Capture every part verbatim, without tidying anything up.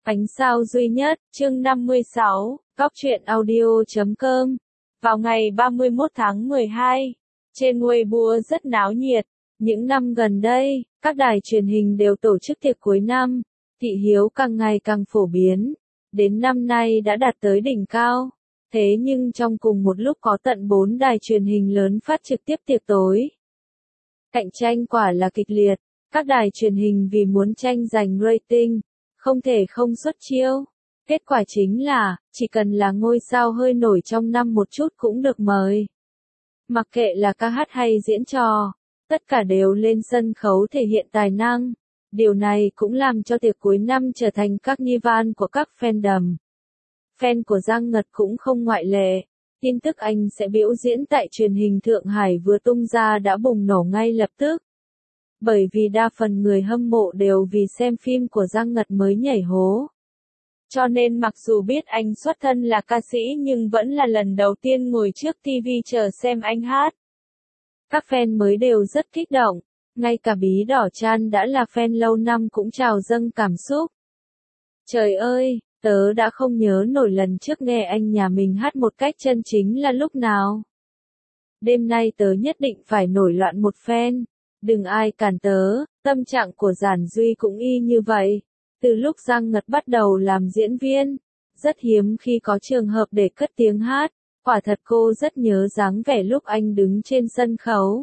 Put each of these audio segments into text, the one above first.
Ánh sao duy nhất, chương năm mươi sáu, góc truyện audio chấm com. Vào ngày ba mươi mốt tháng mười hai, trên Weibo rất náo nhiệt. Những năm gần đây, các đài truyền hình đều tổ chức tiệc cuối năm, thị hiếu càng ngày càng phổ biến. Đến năm nay đã đạt tới đỉnh cao. Thế nhưng trong cùng một lúc có tận bốn đài truyền hình lớn phát trực tiếp tiệc tối. Cạnh tranh quả là kịch liệt. Các đài truyền hình vì muốn tranh giành rating, không thể không xuất chiêu. Kết quả chính là, chỉ cần là ngôi sao hơi nổi trong năm một chút cũng được mời. Mặc kệ là ca hát hay diễn trò, tất cả đều lên sân khấu thể hiện tài năng. Điều này cũng làm cho tiệc cuối năm trở thành các carnival của các fandom. Fan của Giang Ngật cũng không ngoại lệ. Tin tức anh sẽ biểu diễn tại truyền hình Thượng Hải vừa tung ra đã bùng nổ ngay lập tức. Bởi vì đa phần người hâm mộ đều vì xem phim của Giang Ngật mới nhảy hố. Cho nên mặc dù biết anh xuất thân là ca sĩ nhưng vẫn là lần đầu tiên ngồi trước ti vi chờ xem anh hát. Các fan mới đều rất kích động, ngay cả Bí Đỏ Chan đã là fan lâu năm cũng trào dâng cảm xúc. Trời ơi, tớ đã không nhớ nổi lần trước nghe anh nhà mình hát một cách chân chính là lúc nào. Đêm nay tớ nhất định phải nổi loạn một phen. Đừng ai cản tớ, tâm trạng của Giản Duy cũng y như vậy. Từ lúc Giang Ngật bắt đầu làm diễn viên, rất hiếm khi có trường hợp để cất tiếng hát, quả thật cô rất nhớ dáng vẻ lúc anh đứng trên sân khấu.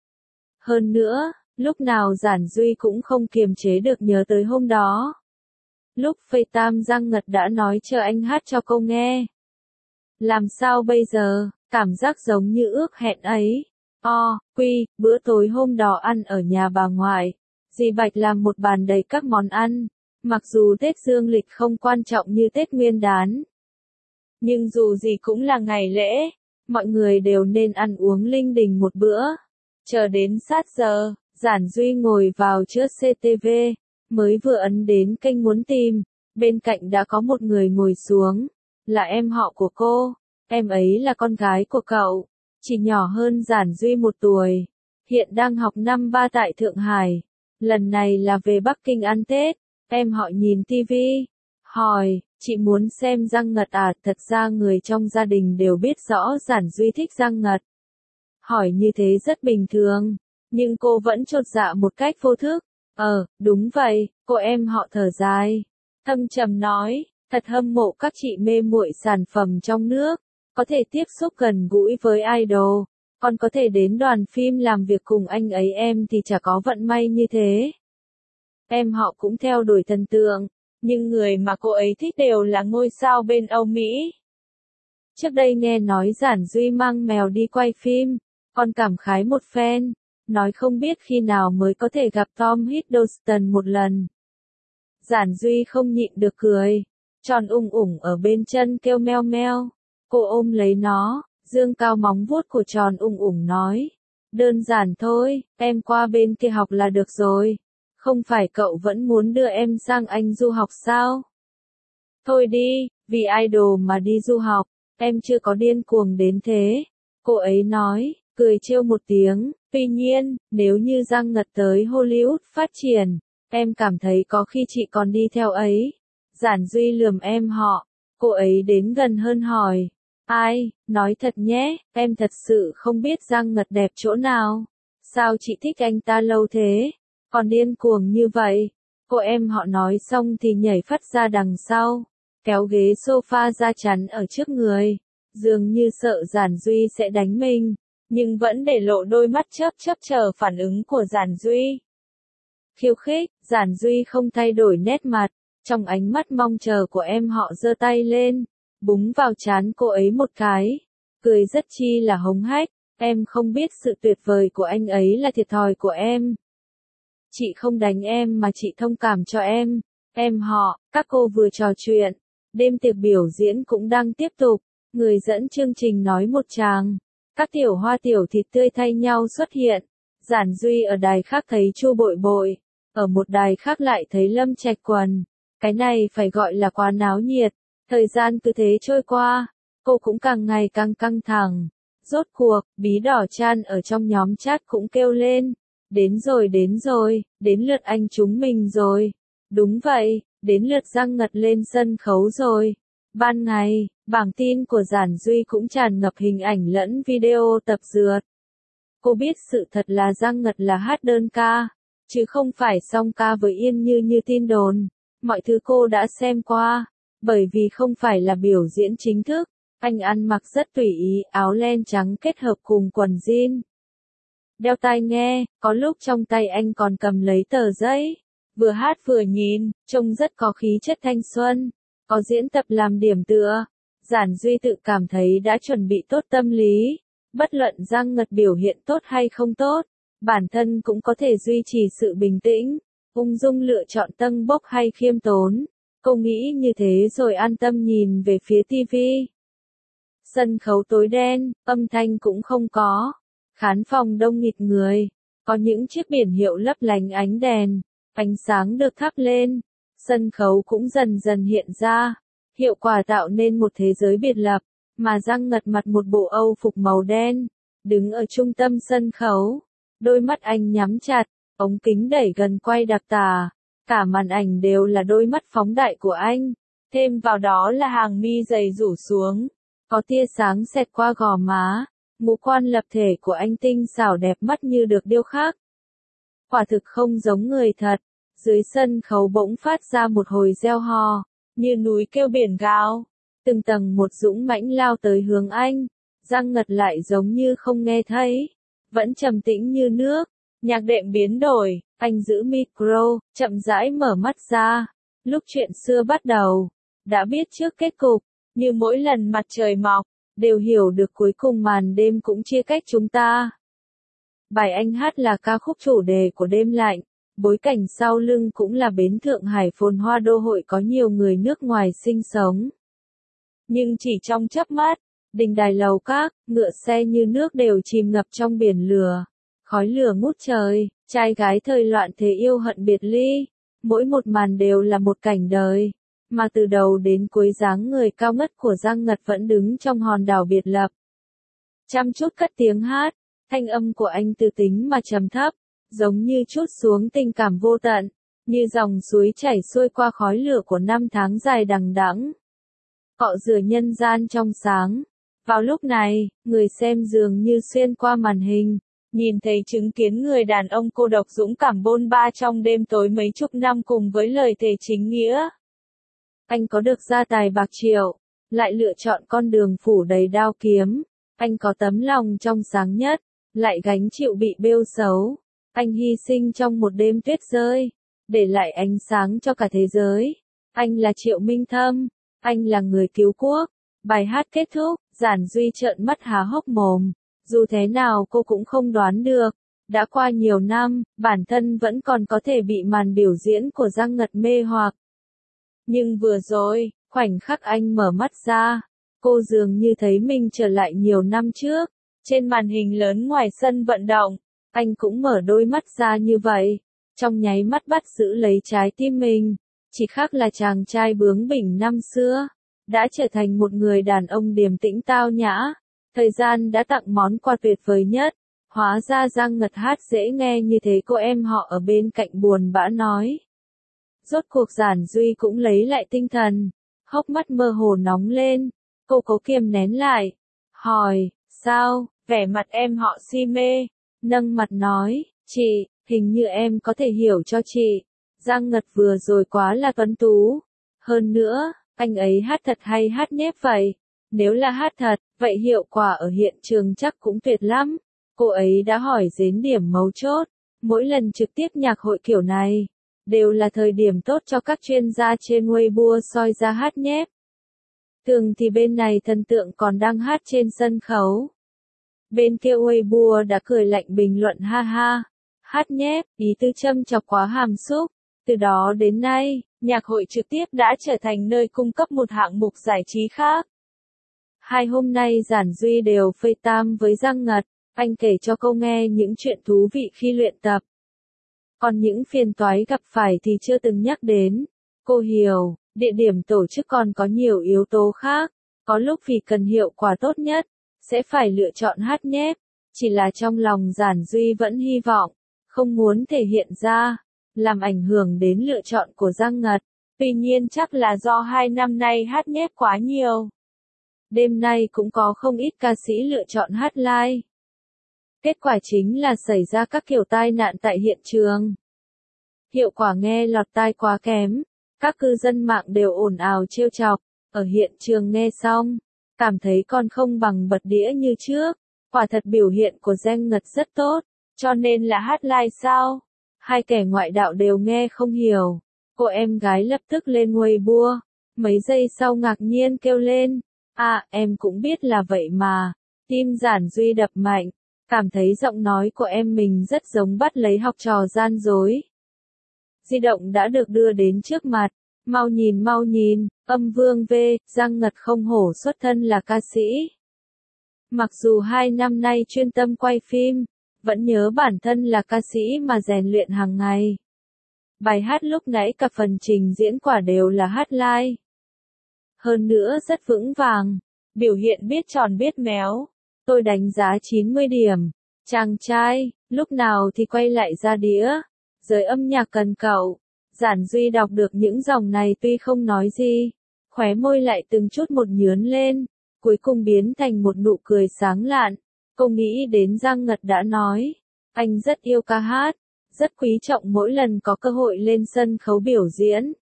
Hơn nữa, lúc nào Giản Duy cũng không kiềm chế được nhớ tới hôm đó. Lúc FaceTime Giang Ngật đã nói chờ anh hát cho cô nghe. Làm sao bây giờ, cảm giác giống như ước hẹn ấy. O, quy, bữa tối hôm đó ăn ở nhà bà ngoại. Dì Bạch làm một bàn đầy các món ăn. Mặc dù Tết Dương lịch không quan trọng như Tết Nguyên đán. Nhưng dù gì cũng là ngày lễ. Mọi người đều nên ăn uống linh đình một bữa. Chờ đến sát giờ, Giản Duy ngồi vào trước xê tê vê. Mới vừa ấn đến kênh muốn tìm. Bên cạnh đã có một người ngồi xuống. Là em họ của cô. Em ấy là con gái của cậu. Chỉ nhỏ hơn Giản Duy một tuổi, hiện đang học năm ba tại Thượng Hải, lần này là về Bắc Kinh ăn Tết. Em họ nhìn ti vi, hỏi, chị muốn xem Giang Ngật à? Thật ra người trong gia đình đều biết rõ Giản Duy thích Giang Ngật. Hỏi như thế rất bình thường, nhưng cô vẫn chột dạ một cách vô thức. Ờ, đúng vậy, cô em họ thở dài, thâm trầm nói, thật hâm mộ các chị mê muội sản phẩm trong nước. Có thể tiếp xúc gần gũi với idol, còn có thể đến đoàn phim làm việc cùng anh ấy, em thì chả có vận may như thế. Em họ cũng theo đuổi thần tượng, nhưng người mà cô ấy thích đều là ngôi sao bên Âu Mỹ. Trước đây nghe nói Giản Duy mang mèo đi quay phim, còn cảm khái một phen, nói không biết khi nào mới có thể gặp Tom Hiddleston một lần. Giản Duy không nhịn được cười, tròn ung ủng ở bên chân kêu meo meo. Cô ôm lấy nó, dương cao móng vuốt của tròn ung ủng nói. Đơn giản thôi, em qua bên kia học là được rồi. Không phải cậu vẫn muốn đưa em sang Anh du học sao? Thôi đi, vì idol mà đi du học, em chưa có điên cuồng đến thế. Cô ấy nói, cười trêu một tiếng. Tuy nhiên, nếu như Giang Ngật tới Hollywood phát triển, em cảm thấy có khi chị còn đi theo ấy. Giản Duy lườm em họ, cô ấy đến gần hơn hỏi. Ai, nói thật nhé, em thật sự không biết Giang Ngật đẹp chỗ nào. Sao chị thích anh ta lâu thế? Còn điên cuồng như vậy. Cô em họ nói xong thì nhảy phắt ra đằng sau, kéo ghế sofa ra chắn ở trước người. Dường như sợ Giản Duy sẽ đánh mình, nhưng vẫn để lộ đôi mắt chớp chớp chờ phản ứng của Giản Duy. Khiêu khích, Giản Duy không thay đổi nét mặt, trong ánh mắt mong chờ của em họ giơ tay lên. Búng vào trán cô ấy một cái, cười rất chi là hống hách, em không biết sự tuyệt vời của anh ấy là thiệt thòi của em. Chị không đánh em mà chị thông cảm cho em. Em họ, các cô vừa trò chuyện, đêm tiệc biểu diễn cũng đang tiếp tục, người dẫn chương trình nói một tràng. Các tiểu hoa tiểu thịt tươi thay nhau xuất hiện, Giản Duy ở đài khác thấy Chu Bội Bội, ở một đài khác lại thấy Lâm Trạch Quần. Cái này phải gọi là quá náo nhiệt. Thời gian cứ thế trôi qua, cô cũng càng ngày càng căng thẳng. Rốt cuộc, Bí Đỏ Chan ở trong nhóm chat cũng kêu lên. Đến rồi đến rồi, đến lượt anh chúng mình rồi. Đúng vậy, đến lượt Giang Ngật lên sân khấu rồi. Ban ngày, bảng tin của Giản Duy cũng tràn ngập hình ảnh lẫn video tập dượt. Cô biết sự thật là Giang Ngật là hát đơn ca, chứ không phải song ca với Yên Như như tin đồn. Mọi thứ cô đã xem qua, bởi vì không phải là biểu diễn chính thức. Anh ăn mặc rất tùy ý, áo len trắng kết hợp cùng quần jean. Đeo tai nghe, có lúc trong tay anh còn cầm lấy tờ giấy. Vừa hát vừa nhìn, trông rất có khí chất thanh xuân. Có diễn tập làm điểm tựa. Giản Duy tự cảm thấy đã chuẩn bị tốt tâm lý. Bất luận Giang Ngật biểu hiện tốt hay không tốt, bản thân cũng có thể duy trì sự bình tĩnh, ung dung lựa chọn tâng bốc hay khiêm tốn. Cô nghĩ như thế rồi an tâm nhìn về phía tivi. Sân khấu tối đen, âm thanh cũng không có. Khán phòng đông nghịt người. Có những chiếc biển hiệu lấp lánh ánh đèn. Ánh sáng được thắp lên. Sân khấu cũng dần dần hiện ra. Hiệu quả tạo nên một thế giới biệt lập. Mà Giang Ngật mặc một bộ âu phục màu đen. Đứng ở trung tâm sân khấu. Đôi mắt anh nhắm chặt. Ống kính đẩy gần quay đặc tả. Cả màn ảnh đều là đôi mắt phóng đại của anh. Thêm vào đó là hàng mi dày rủ xuống. Có tia sáng xẹt qua gò má. Ngũ quan lập thể của anh tinh xảo đẹp mắt như được điêu khắc. Quả thực không giống người thật. Dưới sân khấu bỗng phát ra một hồi reo hò. Như núi kêu biển gào. Từng tầng một dũng mãnh lao tới hướng anh. Giang Ngật lại giống như không nghe thấy. Vẫn trầm tĩnh như nước. Nhạc đệm biến đổi. Anh giữ micro, chậm rãi mở mắt ra. Lúc chuyện xưa bắt đầu. Đã biết trước kết cục. Như mỗi lần mặt trời mọc. Đều hiểu được cuối cùng màn đêm cũng chia cách chúng ta. Bài anh hát là ca khúc chủ đề của đêm lạnh. Bối cảnh sau lưng cũng là bến Thượng Hải phồn hoa đô hội có nhiều người nước ngoài sinh sống. Nhưng chỉ trong chớp mắt, đình đài lầu các, ngựa xe như nước đều chìm ngập trong biển lửa. Khói lửa ngút trời, trai gái thời loạn thế yêu hận biệt ly. Mỗi một màn đều là một cảnh đời. Mà từ đầu đến cuối dáng người cao ngất của Giang Ngật vẫn đứng trong hòn đảo biệt lập. Chăm chút cất tiếng hát, thanh âm của anh từ tính mà trầm thấp, giống như trút xuống tình cảm vô tận, như dòng suối chảy xuôi qua khói lửa của năm tháng dài đằng đẵng. Cọ rửa nhân gian trong sáng. Vào lúc này, người xem dường như xuyên qua màn hình, nhìn thấy chứng kiến người đàn ông cô độc dũng cảm bôn ba trong đêm tối mấy chục năm cùng với lời thề chính nghĩa. Anh có được gia tài bạc triệu, lại lựa chọn con đường phủ đầy đao kiếm. Anh có tấm lòng trong sáng nhất, lại gánh chịu bị bêu xấu. Anh hy sinh trong một đêm tuyết rơi, để lại ánh sáng cho cả thế giới. Anh là Triệu Minh Thâm, anh là người cứu quốc. Bài hát kết thúc, Giản Duy trợn mắt há hốc mồm. Dù thế nào cô cũng không đoán được. Đã qua nhiều năm, bản thân vẫn còn có thể bị màn biểu diễn của Giang Ngật mê hoặc. Nhưng vừa rồi, khoảnh khắc anh mở mắt ra, cô dường như thấy mình trở lại nhiều năm trước. Trên màn hình lớn ngoài sân vận động, anh cũng mở đôi mắt ra như vậy. Trong nháy mắt bắt giữ lấy trái tim mình. Chỉ khác là chàng trai bướng bỉnh năm xưa, đã trở thành một người đàn ông điềm tĩnh tao nhã. Thời gian đã tặng món quà tuyệt vời nhất. Hóa ra Giang Ngật hát dễ nghe như thế, cô em họ ở bên cạnh buồn bã nói. Rốt cuộc Giản Duy cũng lấy lại tinh thần, hốc mắt mơ hồ nóng lên, cô cố kiềm nén lại, hỏi, sao, vẻ mặt em họ si mê, nâng mặt nói, chị, hình như em có thể hiểu cho chị, Giang Ngật vừa rồi quá là tuấn tú, hơn nữa, anh ấy hát thật hay hát nhép vậy, nếu là hát thật, vậy hiệu quả ở hiện trường chắc cũng tuyệt lắm, cô ấy đã hỏi đến điểm mấu chốt, mỗi lần trực tiếp nhạc hội kiểu này. Đều là thời điểm tốt cho các chuyên gia trên Weibo soi ra hát nhép. Thường thì bên này thần tượng còn đang hát trên sân khấu. Bên kia Weibo đã cười lạnh bình luận ha ha. Hát nhép, ý tư châm chọc quá hàm xúc. Từ đó đến nay, nhạc hội trực tiếp đã trở thành nơi cung cấp một hạng mục giải trí khác. Hai hôm nay Giản Duy đều FaceTime với Giang Ngật. Anh kể cho cô nghe những chuyện thú vị khi luyện tập. Còn những phiền toái gặp phải thì chưa từng nhắc đến. Cô hiểu, địa điểm tổ chức còn có nhiều yếu tố khác. Có lúc vì cần hiệu quả tốt nhất, sẽ phải lựa chọn hát nhép. Chỉ là trong lòng Giản Duy vẫn hy vọng, không muốn thể hiện ra, làm ảnh hưởng đến lựa chọn của Giang Ngật. Tuy nhiên chắc là do hai năm nay hát nhép quá nhiều. Đêm nay cũng có không ít ca sĩ lựa chọn hát live. Kết quả chính là xảy ra các kiểu tai nạn tại hiện trường. Hiệu quả nghe lọt tai quá kém, các cư dân mạng đều ồn ào trêu chọc, ở hiện trường nghe xong, cảm thấy còn không bằng bật đĩa như trước, quả thật biểu hiện của Giang Ngật rất tốt, cho nên là hát live sao? Hai kẻ ngoại đạo đều nghe không hiểu, cô em gái lập tức lên Weibo, mấy giây sau ngạc nhiên kêu lên, à em cũng biết là vậy mà, tim Giản Duy đập mạnh, cảm thấy giọng nói của em mình rất giống bắt lấy học trò gian dối. Di động đã được đưa đến trước mặt, mau nhìn mau nhìn, âm vương V, Giang Ngật không hổ xuất thân là ca sĩ. Mặc dù hai năm nay chuyên tâm quay phim, vẫn nhớ bản thân là ca sĩ mà rèn luyện hàng ngày. Bài hát lúc nãy cả phần trình diễn quả đều là hát live. Hơn nữa rất vững vàng, biểu hiện biết tròn biết méo. Tôi đánh giá chín mươi điểm. Chàng trai, lúc nào thì quay lại ra đĩa. Giới âm nhạc cần cậu. Giản Duy đọc được những dòng này tuy không nói gì, khóe môi lại từng chút một nhướn lên, cuối cùng biến thành một nụ cười sáng lạn. Cô nghĩ đến Giang Ngật đã nói, anh rất yêu ca hát, rất quý trọng mỗi lần có cơ hội lên sân khấu biểu diễn.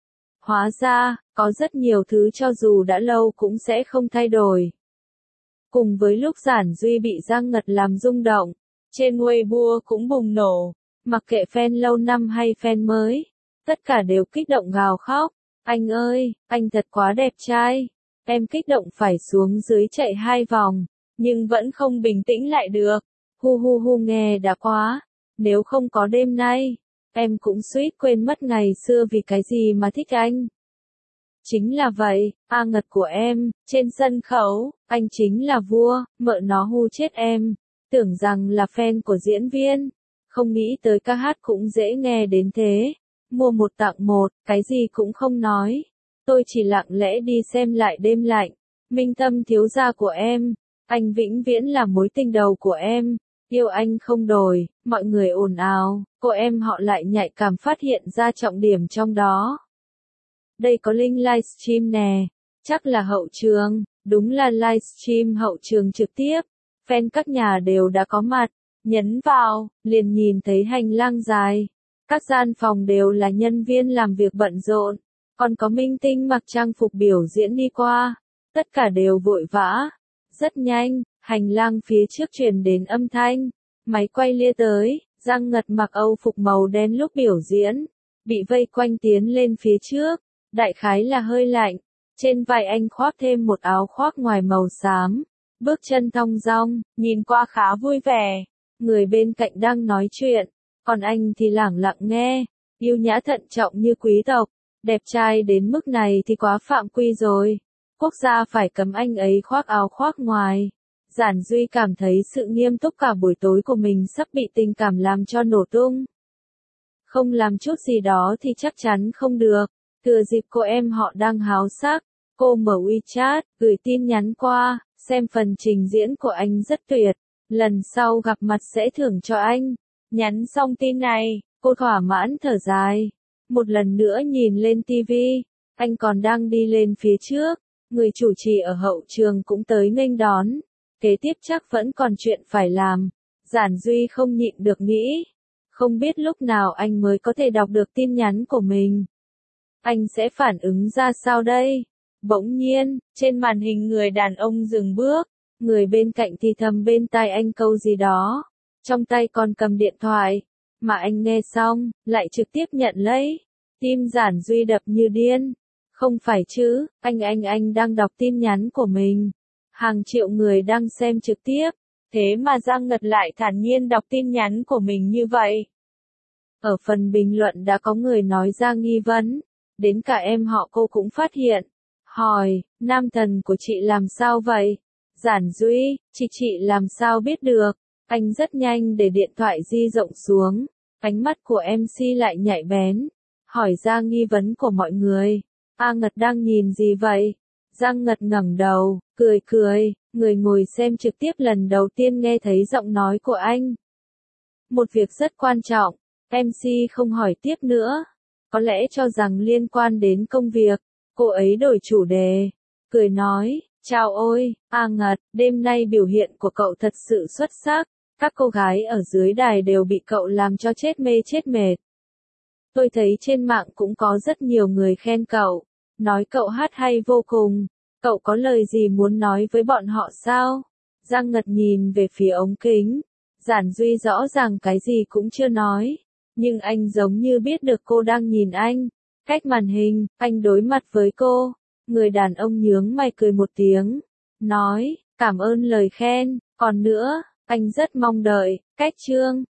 Hóa ra, có rất nhiều thứ cho dù đã lâu cũng sẽ không thay đổi. Cùng với lúc Giản Duy bị Giang Ngật làm rung động, trên Weibo cũng bùng nổ, mặc kệ fan lâu năm hay fan mới, tất cả đều kích động gào khóc, anh ơi, anh thật quá đẹp trai, em kích động phải xuống dưới chạy hai vòng, nhưng vẫn không bình tĩnh lại được, hu hu hu nghe đã quá, nếu không có đêm nay, em cũng suýt quên mất ngày xưa vì cái gì mà thích anh. Chính là vậy, A Ngật của em, trên sân khấu, anh chính là vua, mợ nó hu chết em, tưởng rằng là fan của diễn viên, không nghĩ tới ca hát cũng dễ nghe đến thế, mua một tặng một, cái gì cũng không nói, tôi chỉ lặng lẽ đi xem lại đêm lạnh, Minh Tâm thiếu gia của em, anh vĩnh viễn là mối tình đầu của em, yêu anh không đổi, mọi người ồn ào, cô em họ lại nhạy cảm phát hiện ra trọng điểm trong đó. Đây có link livestream nè, chắc là hậu trường, đúng là livestream hậu trường trực tiếp, fan các nhà đều đã có mặt, nhấn vào, liền nhìn thấy hành lang dài, các gian phòng đều là nhân viên làm việc bận rộn, còn có minh tinh mặc trang phục biểu diễn đi qua, tất cả đều vội vã, rất nhanh, hành lang phía trước truyền đến âm thanh, máy quay lia tới, Giang Ngật mặc âu phục màu đen lúc biểu diễn, bị vây quanh tiến lên phía trước. Đại khái là hơi lạnh, trên vai anh khoác thêm một áo khoác ngoài màu xám, bước chân thong dong, nhìn qua khá vui vẻ, người bên cạnh đang nói chuyện, còn anh thì lẳng lặng nghe, yêu nhã thận trọng như quý tộc, đẹp trai đến mức này thì quá phạm quy rồi, quốc gia phải cấm anh ấy khoác áo khoác ngoài. Giản Duy cảm thấy sự nghiêm túc cả buổi tối của mình sắp bị tình cảm làm cho nổ tung. Không làm chút gì đó thì chắc chắn không được. Thừa dịp cô em họ đang háo sắc, cô mở WeChat, gửi tin nhắn qua, xem phần trình diễn của anh rất tuyệt, lần sau gặp mặt sẽ thưởng cho anh. Nhắn xong tin này, cô thỏa mãn thở dài. Một lần nữa nhìn lên ti vi, anh còn đang đi lên phía trước, người chủ trì ở hậu trường cũng tới nghênh đón. Kế tiếp chắc vẫn còn chuyện phải làm. Giản Duy không nhịn được nghĩ, không biết lúc nào anh mới có thể đọc được tin nhắn của mình. Anh sẽ phản ứng ra sao đây? Bỗng nhiên, trên màn hình người đàn ông dừng bước, người bên cạnh thì thầm bên tai anh câu gì đó, trong tay còn cầm điện thoại, mà anh nghe xong, lại trực tiếp nhận lấy. Tim Giản Duy đập như điên. Không phải chứ, anh anh anh đang đọc tin nhắn của mình. Hàng triệu người đang xem trực tiếp, thế mà Giang Ngật lại thản nhiên đọc tin nhắn của mình như vậy. Ở phần bình luận đã có người nói ra nghi vấn. Đến cả em họ cô cũng phát hiện. Hỏi, nam thần của chị làm sao vậy? Giản Duy, chị chị làm sao biết được? Anh rất nhanh để điện thoại di rộng xuống. Ánh mắt của em xê lại nhạy bén. Hỏi ra nghi vấn của mọi người. A Ngật đang nhìn gì vậy? Giang Ngật ngẩng đầu, cười cười, người ngồi xem trực tiếp lần đầu tiên nghe thấy giọng nói của anh. Một việc rất quan trọng, em xê không hỏi tiếp nữa. có lẽ cho rằng liên quan đến công việc, cô ấy đổi chủ đề, cười nói, chào ôi, A Ngật, đêm nay biểu hiện của cậu thật sự xuất sắc, các cô gái ở dưới đài đều bị cậu làm cho chết mê chết mệt. Tôi thấy trên mạng cũng có rất nhiều người khen cậu, nói cậu hát hay vô cùng, cậu có lời gì muốn nói với bọn họ sao? Giang Ngật nhìn về phía ống kính, Giản Duy rõ ràng cái gì cũng chưa nói, nhưng anh giống như biết được cô đang nhìn anh, cách màn hình, anh đối mặt với cô, người đàn ông nhướng mày cười một tiếng, nói, cảm ơn lời khen, còn nữa, anh rất mong đợi, cách chương.